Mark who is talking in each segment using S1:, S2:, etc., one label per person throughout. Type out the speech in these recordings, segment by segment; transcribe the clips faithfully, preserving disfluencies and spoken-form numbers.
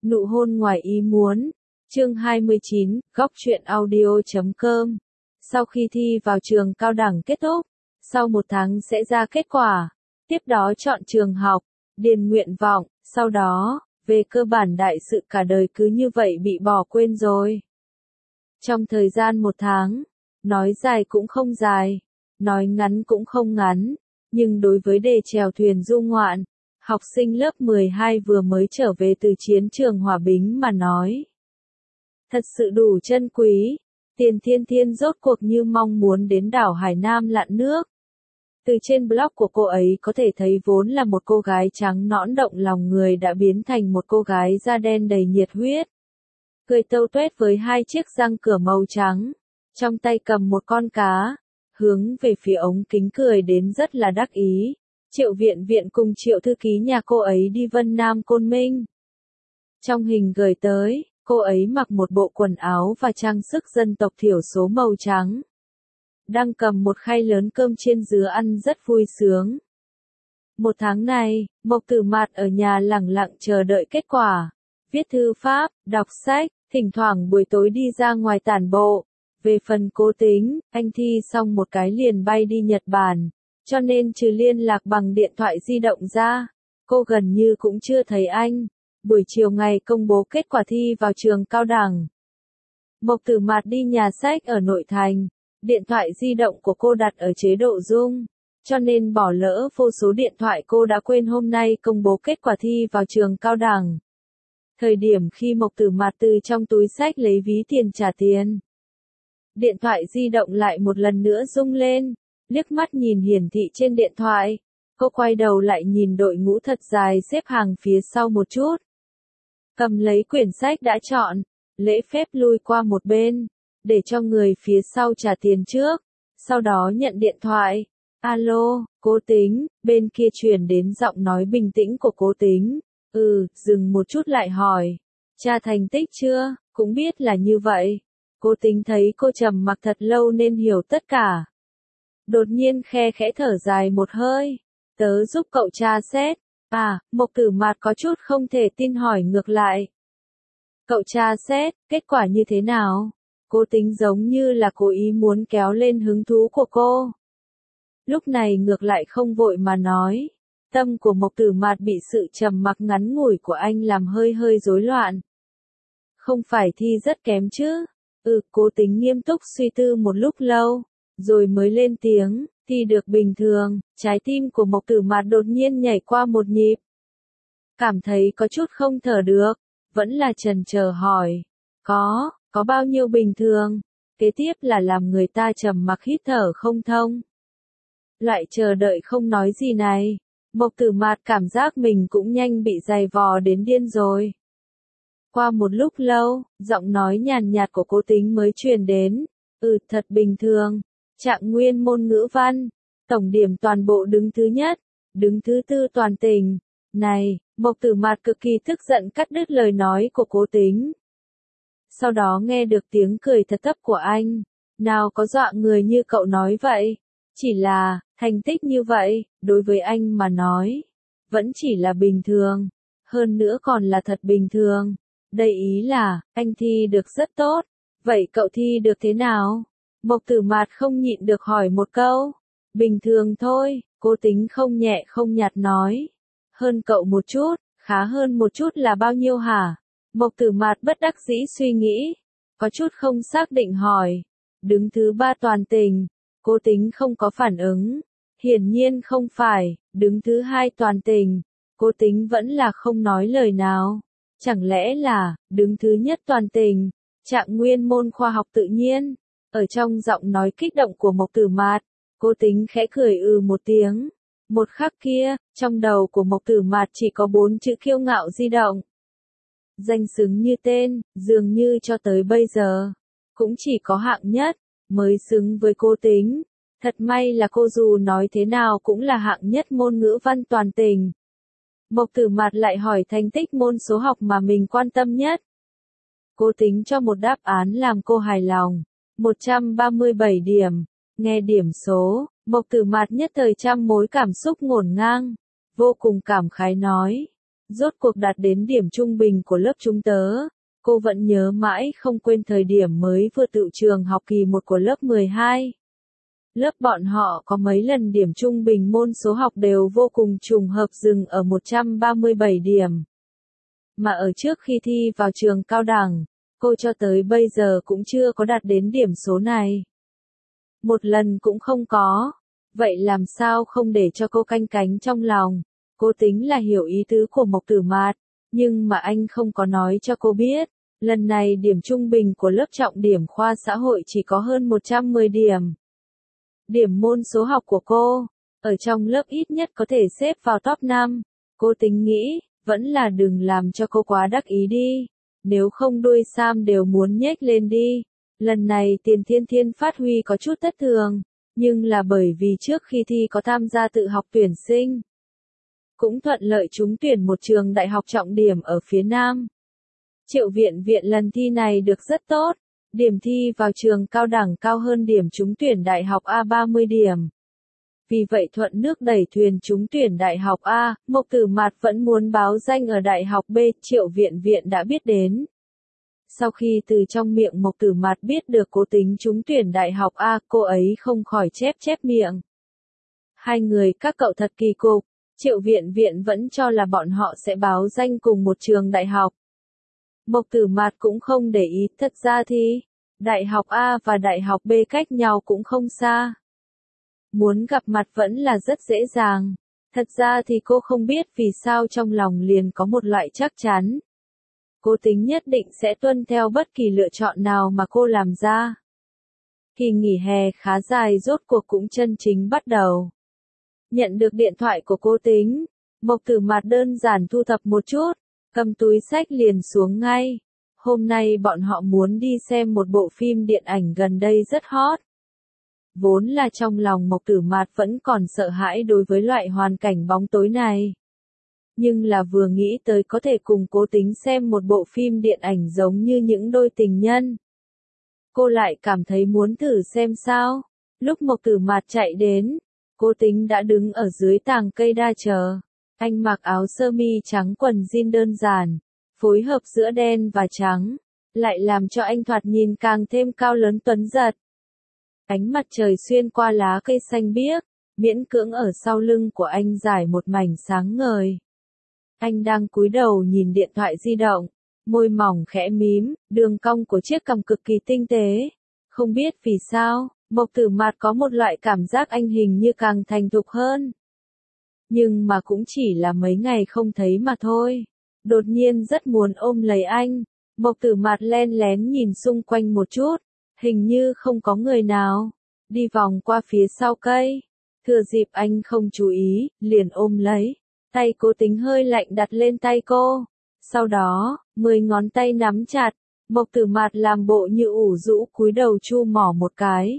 S1: Nụ hôn ngoài ý muốn. Chương hai mươi chín, góc truyện audio chấm com. Sau khi thi vào trường cao đẳng kết thúc, sau một tháng sẽ ra kết quả, tiếp đó chọn trường học, điền nguyện vọng, sau đó, về cơ bản đại sự cả đời cứ như vậy bị bỏ quên rồi. Trong thời gian một tháng, nói dài cũng không dài, nói ngắn cũng không ngắn, nhưng đối với đề chèo thuyền du ngoạn, học sinh lớp mười hai vừa mới trở về từ chiến trường Hòa Bình mà nói. Thật sự đủ chân quý, Tiền Thiên Thiên rốt cuộc như mong muốn đến đảo Hải Nam lặn nước. Từ trên blog của cô ấy có thể thấy vốn là một cô gái trắng nõn động lòng người đã biến thành một cô gái da đen đầy nhiệt huyết. Cười tâu tuét với hai chiếc răng cửa màu trắng, trong tay cầm một con cá, hướng về phía ống kính cười đến rất là đắc ý. Triệu Viện Viện cùng Triệu thư ký nhà cô ấy đi Vân Nam Côn Minh. Trong hình gửi tới, cô ấy mặc một bộ quần áo và trang sức dân tộc thiểu số màu trắng. Đang cầm một khay lớn cơm chiên dứa ăn rất vui sướng. Một tháng này, Mộc Tử Mạt ở nhà lẳng lặng chờ đợi kết quả. Viết thư pháp, đọc sách, thỉnh thoảng buổi tối đi ra ngoài tản bộ. Về phần Cố Tính, anh thi xong một cái liền bay đi Nhật Bản. Cho nên trừ liên lạc bằng điện thoại di động ra, cô gần như cũng chưa thấy anh. Buổi chiều ngày công bố kết quả thi vào trường cao đẳng, Mộc Tử Mạt đi nhà sách ở nội thành, điện thoại di động của cô đặt ở chế độ rung, cho nên bỏ lỡ vô số điện thoại cô đã quên hôm nay công bố kết quả thi vào trường cao đẳng. Thời điểm khi Mộc Tử Mạt từ trong túi sách lấy ví tiền trả tiền, điện thoại di động lại một lần nữa rung lên. Liếc mắt nhìn hiển thị trên điện thoại, cô quay đầu lại nhìn đội ngũ thật dài xếp hàng phía sau một chút. Cầm lấy quyển sách đã chọn, lễ phép lui qua một bên, để cho người phía sau trả tiền trước, sau đó nhận điện thoại. Alo, Cố Tính, bên kia truyền đến giọng nói bình tĩnh của Cố Tính. Ừ, dừng một chút lại hỏi, tra thành tích chưa, cũng biết là như vậy. Cố Tính thấy cô trầm mặc thật lâu nên hiểu tất cả. Đột nhiên khe khẽ thở dài một hơi. Tớ giúp cậu tra xét. À, Mộc Tử Mạt có chút không thể tin hỏi ngược lại. Cậu tra xét, kết quả như thế nào? Cố Tính giống như là cố ý muốn kéo lên hứng thú của cô. Lúc này ngược lại không vội mà nói. Tâm của Mộc Tử Mạt bị sự trầm mặc ngắn ngủi của anh làm hơi hơi rối loạn. Không phải thi rất kém chứ? Ừ, Cố Tính nghiêm túc suy tư một lúc lâu, rồi mới lên tiếng, thi được bình thường. Trái tim của Mộc Tử Mạt đột nhiên nhảy qua một nhịp. Cảm thấy có chút không thở được, vẫn là chần chờ hỏi, có, có bao nhiêu bình thường? Kế tiếp là làm người ta trầm mặc hít thở không thông. Lại chờ đợi không nói gì này, Mộc Tử Mạt cảm giác mình cũng nhanh bị dày vò đến điên rồi. Qua một lúc lâu, giọng nói nhàn nhạt của Cố Tính mới truyền đến, ừ, thật bình thường. Trạng nguyên môn ngữ văn, tổng điểm toàn bộ đứng thứ nhất, đứng thứ tư toàn tỉnh. Này, Mộc Tử Mạt cực kỳ tức giận cắt đứt lời nói của Cố Tính. Sau đó nghe được tiếng cười thật thấp của anh. Nào có dọa người như cậu nói vậy. Chỉ là, thành tích như vậy, đối với anh mà nói, vẫn chỉ là bình thường. Hơn nữa còn là thật bình thường. Đây ý là, anh thi được rất tốt. Vậy cậu thi được thế nào? Mộc Tử Mạt không nhịn được hỏi một câu. Bình thường thôi, Cố Tính không nhẹ không nhạt nói. Hơn cậu một chút, khá hơn một chút là bao nhiêu hả? Mộc Tử Mạt bất đắc dĩ suy nghĩ, có chút không xác định hỏi. Đứng thứ ba toàn tỉnh, Cố Tính không có phản ứng. Hiển nhiên không phải, đứng thứ hai toàn tỉnh, Cố Tính vẫn là không nói lời nào. Chẳng lẽ là, đứng thứ nhất toàn tỉnh, Trạng nguyên môn khoa học tự nhiên? Ở trong giọng nói kích động của Mộc Tử Mạt, Cố Tính khẽ cười ừ một tiếng. Một khắc kia, trong đầu của Mộc Tử Mạt chỉ có bốn chữ kiêu ngạo di động. Danh xứng như tên, dường như cho tới bây giờ, cũng chỉ có hạng nhất, mới xứng với Cố Tính. Thật may là cô dù nói thế nào cũng là hạng nhất môn ngữ văn toàn tỉnh. Mộc Tử Mạt lại hỏi thành tích môn số học mà mình quan tâm nhất. Cố Tính cho một đáp án làm cô hài lòng. một trăm ba mươi bảy điểm. Nghe điểm số, Mộc Tử Mạt nhất thời trăm mối cảm xúc ngổn ngang. Vô cùng cảm khái nói. Rốt cuộc đạt đến điểm trung bình của lớp chúng tớ. Cô vẫn nhớ mãi không quên thời điểm mới vừa tự trường học kỳ một của lớp mười hai. Lớp bọn họ có mấy lần điểm trung bình môn số học đều vô cùng trùng hợp dừng ở một trăm ba mươi bảy điểm. Mà ở trước khi thi vào trường cao đẳng, cô cho tới bây giờ cũng chưa có đạt đến điểm số này. Một lần cũng không có. Vậy làm sao không để cho cô canh cánh trong lòng? Cô tính là hiểu ý tứ của Mộc Tử Mạt, nhưng mà anh không có nói cho cô biết. Lần này điểm trung bình của lớp trọng điểm khoa xã hội chỉ có hơn một trăm mười điểm. Điểm môn số học của cô, ở trong lớp ít nhất có thể xếp vào top năm. Cô tính nghĩ, vẫn là đừng làm cho cô quá đắc ý đi. Nếu không đuôi sam đều muốn nhếch lên đi. Lần này Tiền Thiên Thiên phát huy có chút thất thường, nhưng là bởi vì trước khi thi có tham gia tự học tuyển sinh. Cũng thuận lợi trúng tuyển một trường đại học trọng điểm ở phía Nam. Triệu Viện Viện lần thi này được rất tốt, điểm thi vào trường cao đẳng cao hơn điểm trúng tuyển đại học A ba mươi điểm. Vì vậy thuận nước đẩy thuyền trúng tuyển đại học A, Mộc Tử Mạt vẫn muốn báo danh ở đại học B, Triệu Viện Viện đã biết đến. Sau khi từ trong miệng Mộc Tử Mạt biết được cô tính trúng tuyển đại học A, cô ấy không khỏi chép chép miệng. Hai người các cậu thật kỳ cục, Triệu Viện Viện vẫn cho là bọn họ sẽ báo danh cùng một trường đại học. Mộc Tử Mạt cũng không để ý, thật ra thì, đại học A và đại học B cách nhau cũng không xa. Muốn gặp mặt vẫn là rất dễ dàng. Thật ra thì cô không biết vì sao trong lòng liền có một loại chắc chắn. Cô tính nhất định sẽ tuân theo bất kỳ lựa chọn nào mà cô làm ra. Kỳ nghỉ hè khá dài rốt cuộc cũng chân chính bắt đầu. Nhận được điện thoại của cô Tính, Mộc Tử Mạt đơn giản thu thập một chút, cầm túi sách liền xuống ngay. Hôm nay bọn họ muốn đi xem một bộ phim điện ảnh gần đây rất hot. Vốn là trong lòng Mộc Tử Mạt vẫn còn sợ hãi đối với loại hoàn cảnh bóng tối này. Nhưng là vừa nghĩ tới có thể cùng Cố Tính xem một bộ phim điện ảnh giống như những đôi tình nhân. Cô lại cảm thấy muốn thử xem sao. Lúc Mộc Tử Mạt chạy đến, Cố Tính đã đứng ở dưới tàng cây đa chờ. Anh mặc áo sơ mi trắng quần jean đơn giản, phối hợp giữa đen và trắng, lại làm cho anh thoạt nhìn càng thêm cao lớn tuấn giật. Ánh mặt trời xuyên qua lá cây xanh biếc, miễn cưỡng ở sau lưng của anh rải một mảnh sáng ngời. Anh đang cúi đầu nhìn điện thoại di động, môi mỏng khẽ mím, đường cong của chiếc cằm cực kỳ tinh tế. Không biết vì sao, Mộc Tử Mạt có một loại cảm giác anh hình như càng thành thục hơn. Nhưng mà cũng chỉ là mấy ngày không thấy mà thôi. Đột nhiên rất muốn ôm lấy anh. Mộc Tử Mạt len lén nhìn xung quanh một chút. Hình như không có người nào. Đi vòng qua phía sau cây. Thừa dịp anh không chú ý, liền ôm lấy. Tay Cố Tính hơi lạnh đặt lên tay cô. Sau đó, mười ngón tay nắm chặt. Mộc Tử Mạt làm bộ như ủ rũ cúi đầu chu mỏ một cái.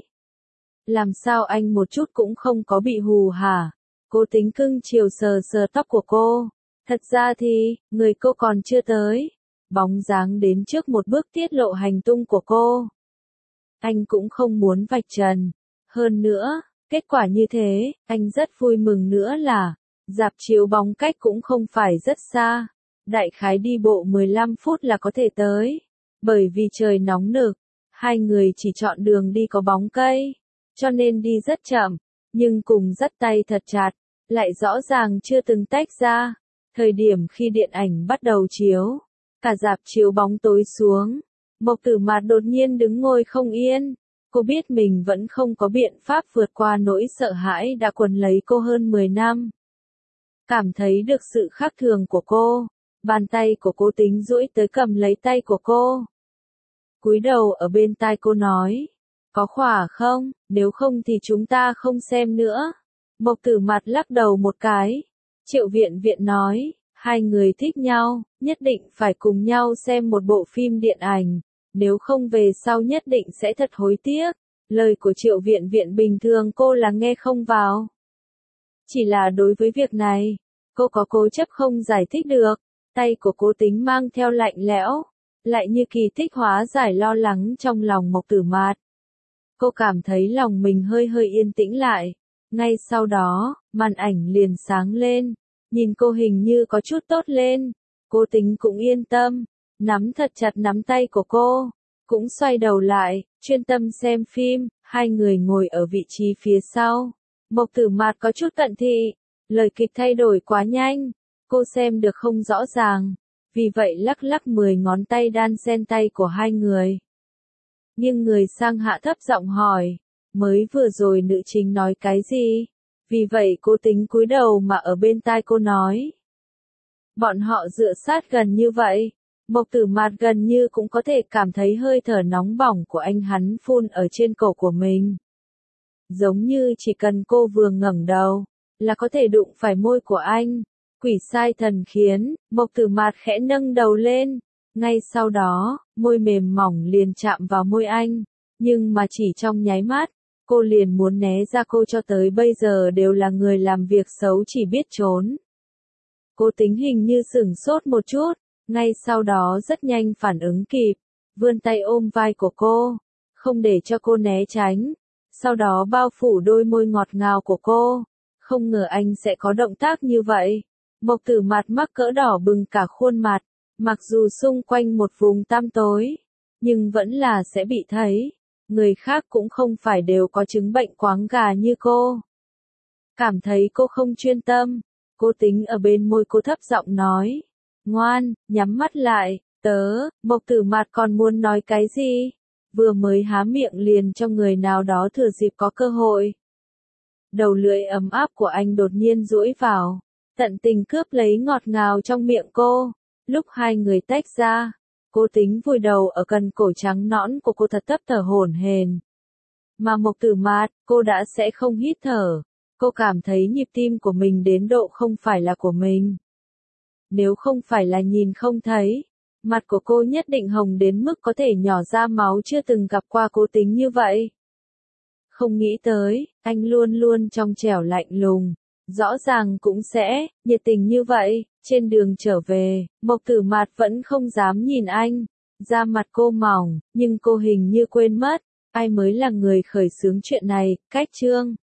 S1: Làm sao anh một chút cũng không có bị hù hả? Cố Tính cưng chiều sờ sờ tóc của cô. Thật ra thì, người cô còn chưa tới. Bóng dáng đến trước một bước tiết lộ hành tung của cô. Anh cũng không muốn vạch trần. Hơn nữa, kết quả như thế, anh rất vui mừng nữa là, rạp chiếu bóng cách cũng không phải rất xa. Đại khái đi bộ mười lăm phút là có thể tới. Bởi vì trời nóng nực, hai người chỉ chọn đường đi có bóng cây, cho nên đi rất chậm, nhưng cùng dắt tay thật chặt, lại rõ ràng chưa từng tách ra. Thời điểm khi điện ảnh bắt đầu chiếu, cả rạp chiếu bóng tối xuống, Mộc Tử Mạt đột nhiên đứng ngồi không yên. Cô biết mình vẫn không có biện pháp vượt qua nỗi sợ hãi đã quấn lấy cô hơn mười năm. Cảm thấy được sự khác thường của cô, bàn tay của Cố Tính duỗi tới cầm lấy tay của cô. Cúi đầu ở bên tai cô nói, có khỏa không, nếu không thì chúng ta không xem nữa. Mộc Tử Mạt lắc đầu một cái. Triệu Viện Viện nói, hai người thích nhau, nhất định phải cùng nhau xem một bộ phim điện ảnh, nếu không về sau nhất định sẽ thật hối tiếc. Lời của Triệu Viện Viện bình thường cô là nghe không vào. Chỉ là đối với việc này, cô có cố chấp không giải thích được. Tay của Cố Tính mang theo lạnh lẽo, lại như kỳ tích hóa giải lo lắng trong lòng Mộc Tử Mạt. Cô cảm thấy lòng mình hơi hơi yên tĩnh lại. Ngay sau đó, màn ảnh liền sáng lên. nhìn cô hình như có chút tốt lên. Cô Tính cũng yên tâm, nắm thật chặt nắm tay của cô, cũng xoay đầu lại, chuyên tâm xem phim, hai người ngồi ở vị trí phía sau. Mộc Tử Mạt có chút cận thị, lời kịch thay đổi quá nhanh, cô xem được không rõ ràng, vì vậy lắc lắc mười ngón tay đan xen tay của hai người. Nhưng người sang hạ thấp giọng hỏi, mới vừa rồi nữ chính nói cái gì? Vì vậy cô Tính cúi đầu mà ở bên tai cô nói. Bọn họ dựa sát gần như vậy, Mộc Tử Mạt gần như cũng có thể cảm thấy hơi thở nóng bỏng của anh hắn phun ở trên cổ của mình. Giống như chỉ cần cô vừa ngẩng đầu, là có thể đụng phải môi của anh. Quỷ sai thần khiến, Mộc Tử Mạt khẽ nâng đầu lên. Ngay sau đó, môi mềm mỏng liền chạm vào môi anh. Nhưng mà chỉ trong nháy mắt, cô liền muốn né ra, cô cho tới bây giờ đều là người làm việc xấu chỉ biết trốn. Cô Tính hình như sửng sốt một chút, ngay sau đó rất nhanh phản ứng kịp, vươn tay ôm vai của cô, không để cho cô né tránh, sau đó bao phủ đôi môi ngọt ngào của cô. Không ngờ anh sẽ có động tác như vậy. Mộc Tử Mạt mắc cỡ đỏ bừng cả khuôn mặt, mặc dù xung quanh một vùng tăm tối, nhưng vẫn là sẽ bị thấy. Người khác cũng không phải đều có chứng bệnh quáng gà như cô. Cảm thấy cô không chuyên tâm, cô Tính ở bên môi cô thấp giọng nói, ngoan, nhắm mắt lại, tớ. Mộc Tử Mạt còn muốn nói cái gì, vừa mới há miệng liền cho người nào đó thừa dịp có cơ hội. Đầu lưỡi ấm áp của anh đột nhiên duỗi vào, tận tình cướp lấy ngọt ngào trong miệng cô. Lúc hai người tách ra, cô Tính vùi đầu ở cần cổ trắng nõn của cô thật thấp thở hổn hển. Mà Mộc Tử Mạt, cô đã sẽ không hít thở. Cô cảm thấy nhịp tim của mình đến độ không phải là của mình. Nếu không phải là nhìn không thấy, mặt của cô nhất định hồng đến mức có thể nhỏ ra máu, chưa từng gặp qua cô Tính như vậy. Không nghĩ tới, anh luôn luôn trong trẻo lạnh lùng, rõ ràng cũng sẽ nhiệt tình như vậy. Trên đường trở về, Mộc Tử Mạt vẫn không dám nhìn anh. Da mặt cô mỏng, nhưng cô hình như quên mất, ai mới là người khởi xướng chuyện này. Cách chương